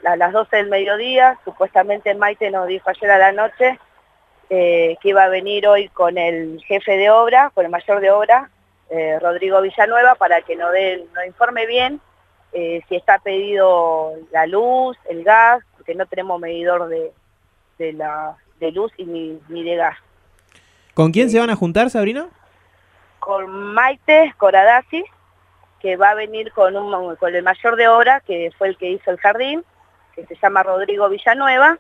a las 12 del mediodía. Supuestamente Maite nos dijo ayer a la noche que iba a venir hoy con el jefe de obra, con el mayor de obra, Rodrigo Villanueva, para que nos informe bien si está pedido la luz, el gas, porque no tenemos medidor de luz y ni de gas. ¿Con quién se van a juntar, Sabrina? Con Maite Coradasi, que va a venir con el mayor de obra, que fue el que hizo el jardín, que se llama Rodrigo Villanueva,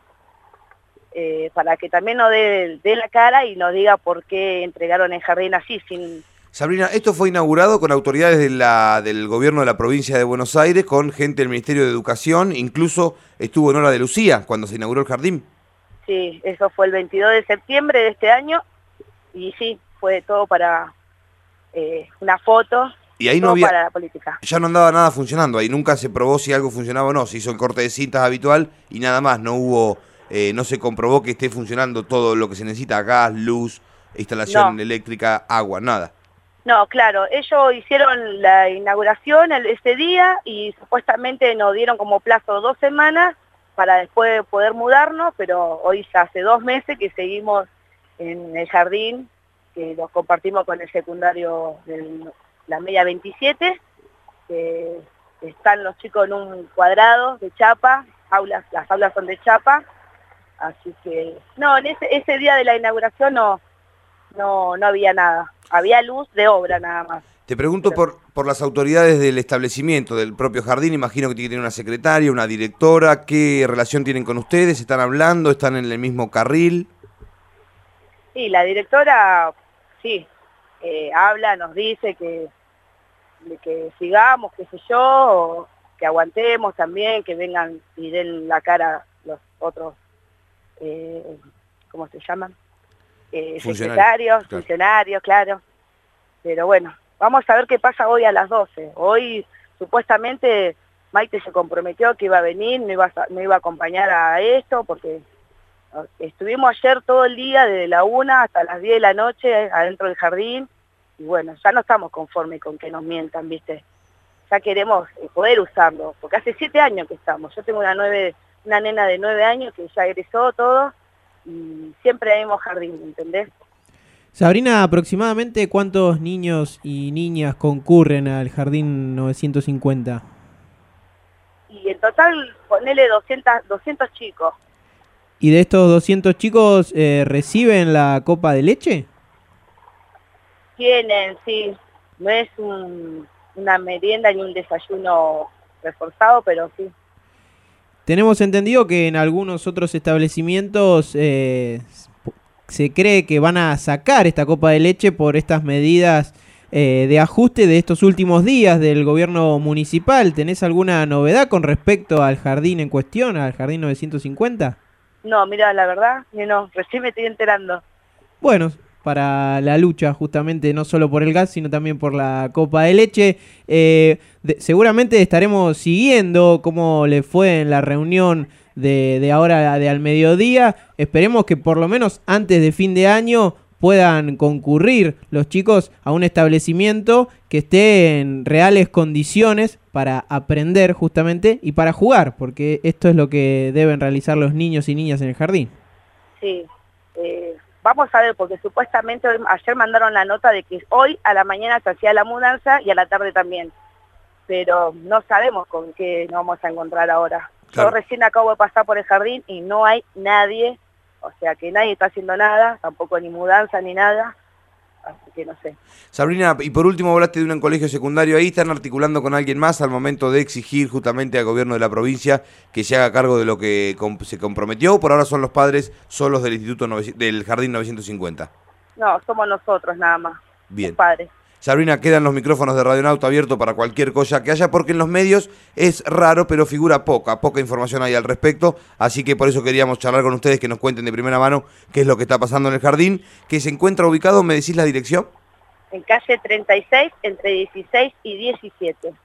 para que también nos dé la cara y nos diga por qué entregaron el jardín así, sin... Sabrina, esto fue inaugurado con autoridades del gobierno de la provincia de Buenos Aires, con gente del Ministerio de Educación, incluso estuvo en Hora de Lucía cuando se inauguró el jardín. Sí, eso fue el 22 de septiembre de este año, y sí, fue todo para una foto, y ahí todo no había, para la política. Ya no andaba nada funcionando, ahí nunca se probó si algo funcionaba o no, se hizo el corte de cintas habitual y nada más, no hubo, no se comprobó que esté funcionando todo lo que se necesita, gas, luz, instalación eléctrica, agua, nada. No, claro, ellos hicieron la inauguración ese día y supuestamente nos dieron como plazo 2 semanas para después poder mudarnos, pero hoy ya hace 2 meses que seguimos en el jardín, que los compartimos con el secundario de la media 27, que están los chicos en un cuadrado de chapa, las aulas son de chapa, así que no, en ese día de la inauguración no había nada, había luz de obra nada más. Te pregunto por las autoridades del establecimiento, del propio jardín, imagino que tiene que tener una secretaria, una directora, ¿qué relación tienen con ustedes? ¿Están hablando? ¿Están en el mismo carril? Sí, la directora, sí, habla, nos dice que sigamos, qué sé yo, que aguantemos también, que vengan y den la cara los otros, ¿cómo se llaman? Secretarios, funcionarios, claro. Pero bueno, vamos a ver qué pasa hoy a las 12. Hoy supuestamente Maite se comprometió que iba a venir, no iba a acompañar a esto, porque estuvimos ayer todo el día, desde la 1 hasta las 10 de la noche, adentro del jardín, y bueno, ya no estamos conformes con que nos mientan, ¿viste? Ya queremos poder usarlo, porque hace 7 años que estamos. Yo tengo una nena de 9 años que ya egresó todo, y siempre hay mismo jardín, ¿entendés? Sabrina, ¿aproximadamente cuántos niños y niñas concurren al Jardín 950? Y en total, ponele 200 chicos. ¿Y de estos 200 chicos reciben la copa de leche? Tienen, sí. No es una merienda ni un desayuno reforzado, pero sí. Tenemos entendido que en algunos otros establecimientos se cree que van a sacar esta copa de leche por estas medidas de ajuste de estos últimos días del gobierno municipal. ¿Tenés alguna novedad con respecto al jardín en cuestión, al jardín 950? No, mira, la verdad, no, recién me estoy enterando. Bueno, para la lucha justamente no solo por el gas, sino también por la copa de leche. Seguramente estaremos siguiendo cómo le fue en la reunión de ahora al mediodía. Esperemos que por lo menos antes de fin de año puedan concurrir los chicos a un establecimiento que esté en reales condiciones para aprender justamente y para jugar, porque esto es lo que deben realizar los niños y niñas en el jardín. Sí, vamos a ver, porque supuestamente ayer mandaron la nota de que hoy a la mañana se hacía la mudanza y a la tarde también, pero no sabemos con qué nos vamos a encontrar ahora. Claro. Yo recién acabo de pasar por el jardín y no hay nadie, o sea que nadie está haciendo nada, tampoco ni mudanza ni nada, así que no sé. Sabrina, y por último hablaste de un colegio secundario ahí, ¿están articulando con alguien más al momento de exigir justamente al gobierno de la provincia que se haga cargo de lo que se comprometió? ¿Por ahora son los padres solos del del Jardín 950? No, somos nosotros nada más, bien, los padres. Sabrina, quedan los micrófonos de Radionauta abiertos para cualquier cosa que haya, porque en los medios es raro, pero figura poca información hay al respecto, así que por eso queríamos charlar con ustedes, que nos cuenten de primera mano qué es lo que está pasando en el jardín, que se encuentra ubicado, ¿me decís la dirección? En calle 36, entre 16 y 17.